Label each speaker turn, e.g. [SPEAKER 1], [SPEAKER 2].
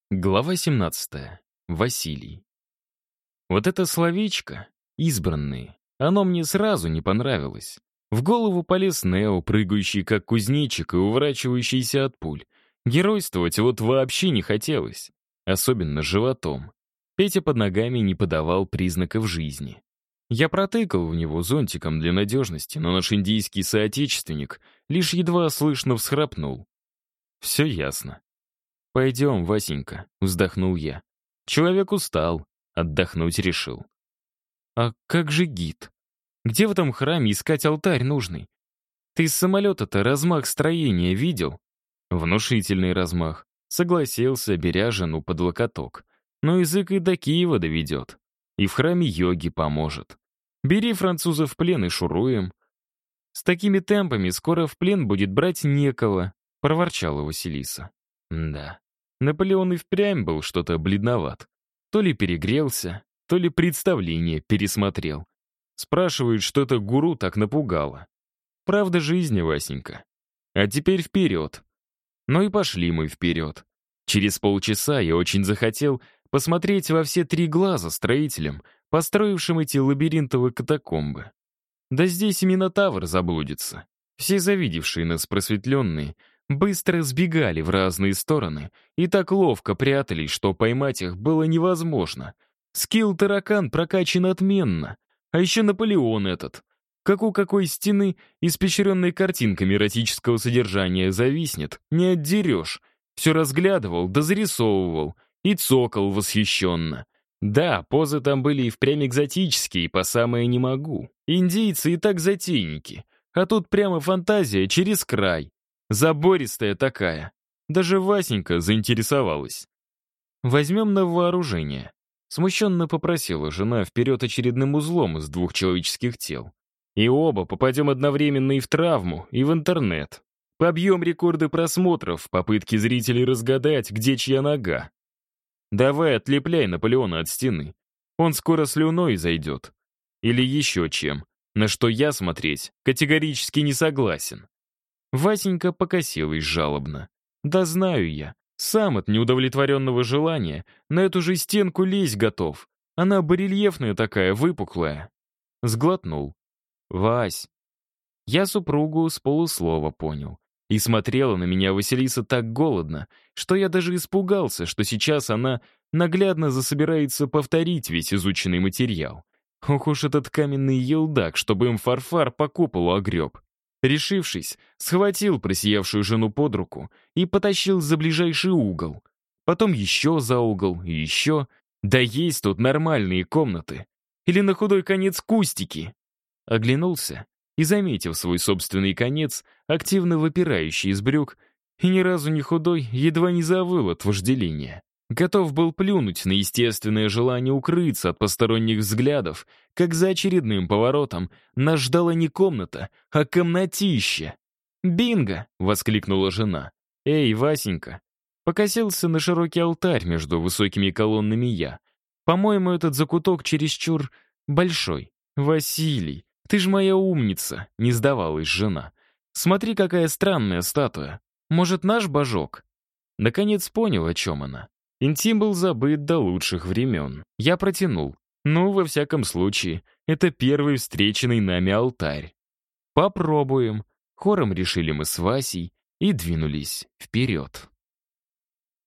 [SPEAKER 1] Глава 17. Василий. Вот это словечко «избранные», оно мне сразу не понравилось. В голову полез Нео, прыгающий как кузнечик и уворачивающийся от пуль. Геройствовать вот вообще не хотелось, особенно животом. Петя под ногами не подавал признаков жизни. Я протыкал в него зонтиком для надежности, но наш индийский соотечественник лишь едва слышно всхрапнул. Все ясно. «Пойдем, Васенька», — вздохнул я. Человек устал, отдохнуть решил. «А как же гид? Где в этом храме искать алтарь нужный? Ты из самолета-то размах строения видел?» Внушительный размах. Согласился, беря жену под локоток. Но язык и до Киева доведет. И в храме йоги поможет. Бери французов в плен и шуруем. «С такими темпами скоро в плен будет брать некого», — проворчала Василиса. Да, Наполеон и впрямь был что-то бледноват. То ли перегрелся, то ли представление пересмотрел. Спрашивают, что это гуру так напугало. Правда жизни, Васенька. А теперь вперед. Ну и пошли мы вперед. Через полчаса я очень захотел посмотреть во все три глаза строителям, построившим эти лабиринтовые катакомбы. Да здесь и Минотавр заблудится. Все завидевшие нас просветленные быстро сбегали в разные стороны и так ловко прятались, что поймать их было невозможно. Скилл-таракан прокачан отменно. А еще Наполеон этот. Как у какой стены, испещренной картинками эротического содержания, зависнет, не отдерешь. Все разглядывал да зарисовывал и цокал восхищенно. Да, позы там были и впрямь экзотические, по самое не могу. Индийцы и так затейники. А тут прямо фантазия через край. Забористая такая. Даже Васенька заинтересовалась. «Возьмем на вооружение», — смущенно попросила жена вперед очередным узлом из двух человеческих тел. «И оба попадем одновременно и в травму, и в интернет. Побьем рекорды просмотров в попытке зрителей разгадать, где чья нога. Давай отлепляй Наполеона от стены. Он скоро слюной зайдет. Или еще чем, на что я смотреть категорически не согласен». Васенька покосилась жалобно. «Да знаю я. Сам от неудовлетворенного желания на эту же стенку лезть готов. Она барельефная такая, выпуклая». Сглотнул. «Вась». Я супругу с полуслова понял. И смотрела на меня Василиса так голодно, что я даже испугался, что сейчас она наглядно засобирается повторить весь изученный материал. Ох уж этот каменный елдак, чтобы им фарфар по куполу огреб. Решившись, схватил просиявшую жену под руку и потащил за ближайший угол. Потом еще за угол и еще. Да есть тут нормальные комнаты. Или на худой конец кустики. Оглянулся и, заметив свой собственный конец, активно выпирающий из брюк, и ни разу не худой, едва не завыл от вожделения. Готов был плюнуть на естественное желание укрыться от посторонних взглядов, как за очередным поворотом нас ждала не комната, а комнатища. «Бинго!» — воскликнула жена. «Эй, Васенька!» Покосился на широкий алтарь между высокими колоннами я. «По-моему, этот закуток чересчур большой. Василий, ты ж моя умница!» — не сдавалась жена. «Смотри, какая странная статуя. Может, наш божок?» Наконец понял, о чем она. Интим был забыт до лучших времен. Я протянул. Ну, во всяком случае, это первый встреченный нами алтарь. «Попробуем», — хором решили мы с Васей и двинулись вперед.